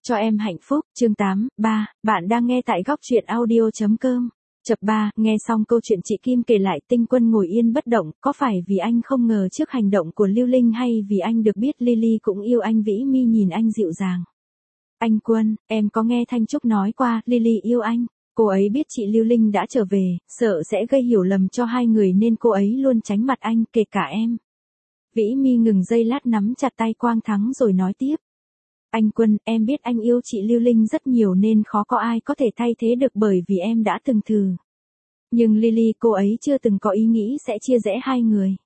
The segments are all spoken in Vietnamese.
Cho em hạnh phúc, chương 8, 3, bạn đang nghe tại góc truyện audio.com. Chập 3, nghe xong câu chuyện chị Kim kể lại, Tinh Quân ngồi yên bất động, có phải vì anh không ngờ trước hành động của Lưu Linh hay vì anh được biết Lily cũng yêu anh? Vĩ Mi nhìn anh dịu dàng. Anh Quân, em có nghe Thanh Trúc nói qua, Lily yêu anh. Cô ấy biết chị Lưu Linh đã trở về, sợ sẽ gây hiểu lầm cho hai người nên cô ấy luôn tránh mặt anh, kể cả em. Vĩ Mi ngừng giây lát nắm chặt tay Quang Thắng rồi nói tiếp. Anh Quân, em biết anh yêu chị Lưu Linh rất nhiều nên khó có ai có thể thay thế được bởi vì em đã từng thử. Nhưng Lily, cô ấy chưa từng có ý nghĩ sẽ chia rẽ hai người.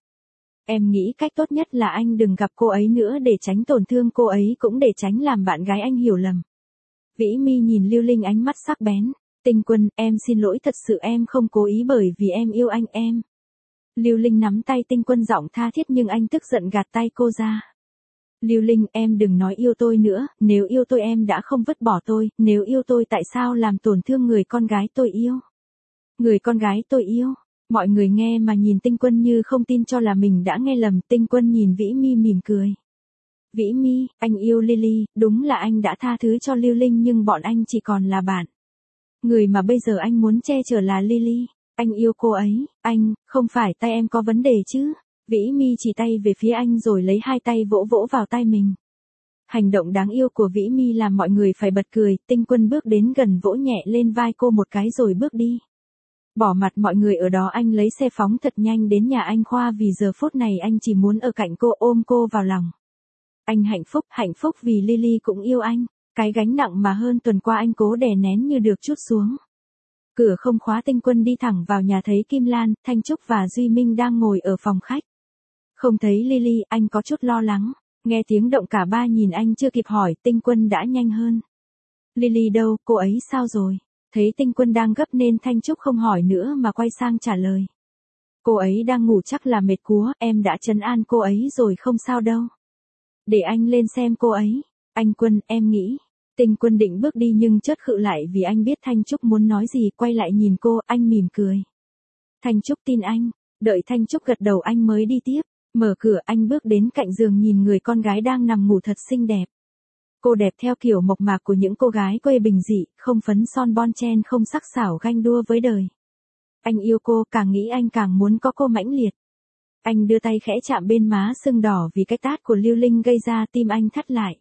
Em nghĩ cách tốt nhất là anh đừng gặp cô ấy nữa để tránh tổn thương cô ấy cũng để tránh làm bạn gái anh hiểu lầm. Vĩ Mi nhìn Lưu Linh ánh mắt sắc bén. Tinh Quân, em xin lỗi, thật sự em không cố ý bởi vì em yêu anh em. Lưu Linh nắm tay Tinh Quân giọng tha thiết nhưng anh tức giận gạt tay cô ra. Lưu Linh, em đừng nói yêu tôi nữa, nếu yêu tôi em đã không vứt bỏ tôi, nếu yêu tôi tại sao làm tổn thương người con gái tôi yêu? Người con gái tôi yêu. Mọi người nghe mà nhìn Tinh Quân như không tin cho là mình đã nghe lầm. Tinh Quân nhìn Vĩ Mi mỉm cười. Vĩ Mi, anh yêu Lily, đúng là anh đã tha thứ cho Lưu Linh nhưng bọn anh chỉ còn là bạn. Người mà bây giờ anh muốn che chở là Lily. Anh yêu cô ấy, anh, không phải tay em có vấn đề chứ? Vĩ Mi chỉ tay về phía anh rồi lấy hai tay vỗ vỗ vào tay mình. Hành động đáng yêu của Vĩ Mi làm mọi người phải bật cười. Tinh Quân bước đến gần vỗ nhẹ lên vai cô một cái rồi bước đi. Bỏ mặt mọi người ở đó, anh lấy xe phóng thật nhanh đến nhà anh Khoa vì giờ phút này anh chỉ muốn ở cạnh cô, ôm cô vào lòng. Anh hạnh phúc vì Lily cũng yêu anh. Cái gánh nặng mà hơn tuần qua anh cố đè nén như được trút xuống. Cửa không khóa, Tinh Quân đi thẳng vào nhà thấy Kim Lan, Thanh Trúc và Duy Minh đang ngồi ở phòng khách. Không thấy Lily, anh có chút lo lắng. Nghe tiếng động cả ba nhìn anh chưa kịp hỏi, Tinh Quân đã nhanh hơn. Lily đâu, cô ấy sao rồi? Thấy Tinh Quân đang gấp nên Thanh Trúc không hỏi nữa mà quay sang trả lời. Cô ấy đang ngủ, chắc là mệt quá, em đã trấn an cô ấy rồi, không sao đâu. Để anh lên xem cô ấy. Anh Quân, em nghĩ. Tinh Quân định bước đi nhưng chợt khựng lại vì anh biết Thanh Trúc muốn nói gì, quay lại nhìn cô, anh mỉm cười. Thanh Trúc tin anh. Đợi Thanh Trúc gật đầu anh mới đi tiếp. Mở cửa, anh bước đến cạnh giường nhìn người con gái đang nằm ngủ thật xinh đẹp. Cô đẹp theo kiểu mộc mạc của những cô gái quê bình dị, không phấn son bon chen, không sắc sảo ganh đua với đời. Anh yêu cô, càng nghĩ anh càng muốn có cô mãnh liệt. Anh đưa tay khẽ chạm bên má sưng đỏ vì cái tát của Lưu Linh gây ra, tim anh thắt lại.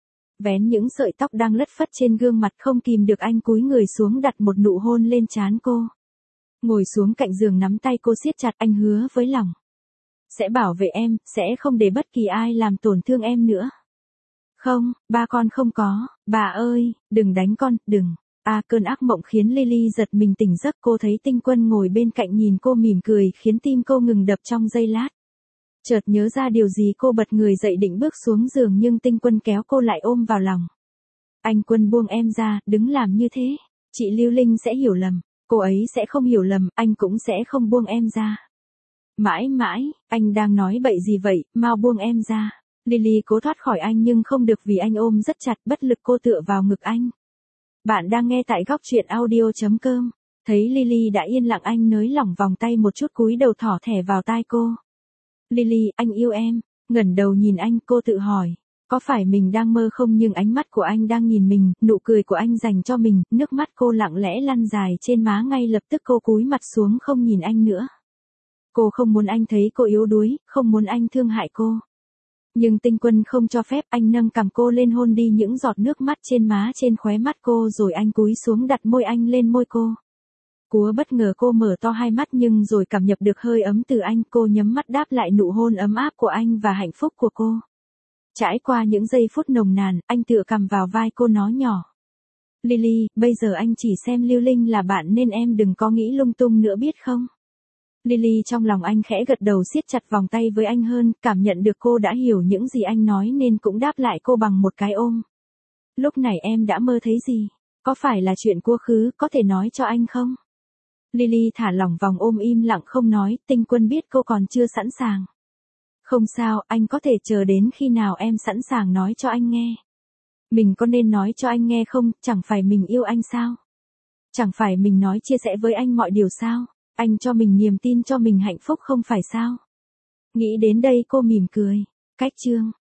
Vén những sợi tóc đang lất phất trên gương mặt, không kìm được anh cúi người xuống đặt một nụ hôn lên trán cô. Ngồi xuống cạnh giường nắm tay cô siết chặt, anh hứa với lòng. Sẽ bảo vệ em, sẽ không để bất kỳ ai làm tổn thương em nữa. Không, ba con không có, bà ơi, đừng đánh con, đừng. Cơn ác mộng khiến Lily giật mình tỉnh giấc, cô thấy Tinh Quân ngồi bên cạnh nhìn cô mỉm cười khiến tim cô ngừng đập trong giây lát. Chợt nhớ ra điều gì cô bật người dậy định bước xuống giường nhưng Tinh Quân kéo cô lại ôm vào lòng. Anh Quân buông em ra, đừng làm như thế. Chị Lưu Linh sẽ hiểu lầm, cô ấy sẽ không hiểu lầm, anh cũng sẽ không buông em ra. Mãi mãi, anh đang nói bậy gì vậy, mau buông em ra. Lily cố thoát khỏi anh nhưng không được vì anh ôm rất chặt, bất lực cô tựa vào ngực anh. Bạn đang nghe tại góc truyện audio.com. Thấy Lily đã yên lặng anh nới lỏng vòng tay một chút, cúi đầu thỏ thẻ vào tai cô. Lily, anh yêu em. Ngẩng đầu nhìn anh, cô tự hỏi. Có phải mình đang mơ không, nhưng ánh mắt của anh đang nhìn mình, nụ cười của anh dành cho mình, nước mắt cô lặng lẽ lăn dài trên má, ngay lập tức cô cúi mặt xuống không nhìn anh nữa. Cô không muốn anh thấy cô yếu đuối, không muốn anh thương hại cô. Nhưng Tinh Quân không cho phép, anh nâng cằm cô lên hôn đi những giọt nước mắt trên má trên khóe mắt cô rồi anh cúi xuống đặt môi anh lên môi cô. Bất ngờ cô mở to hai mắt nhưng rồi cảm nhận được hơi ấm từ anh, cô nhắm mắt đáp lại nụ hôn ấm áp của anh và hạnh phúc của cô. Trải qua những giây phút nồng nàn, anh tựa cằm vào vai cô nói nhỏ. Lily, bây giờ anh chỉ xem Lưu Linh là bạn nên em đừng có nghĩ lung tung nữa biết không? Lily trong lòng anh khẽ gật đầu, siết chặt vòng tay với anh hơn, cảm nhận được cô đã hiểu những gì anh nói nên cũng đáp lại cô bằng một cái ôm. Lúc này em đã mơ thấy gì? Có phải là chuyện quá khứ, có thể nói cho anh không? Lily thả lỏng vòng ôm im lặng không nói, Tinh Quân biết cô còn chưa sẵn sàng. Không sao, anh có thể chờ đến khi nào em sẵn sàng nói cho anh nghe. Mình có nên nói cho anh nghe không, chẳng phải mình yêu anh sao? Chẳng phải mình nói chia sẻ với anh mọi điều sao? Anh cho mình niềm tin, cho mình hạnh phúc không phải sao? Nghĩ đến đây cô mỉm cười. Cách chương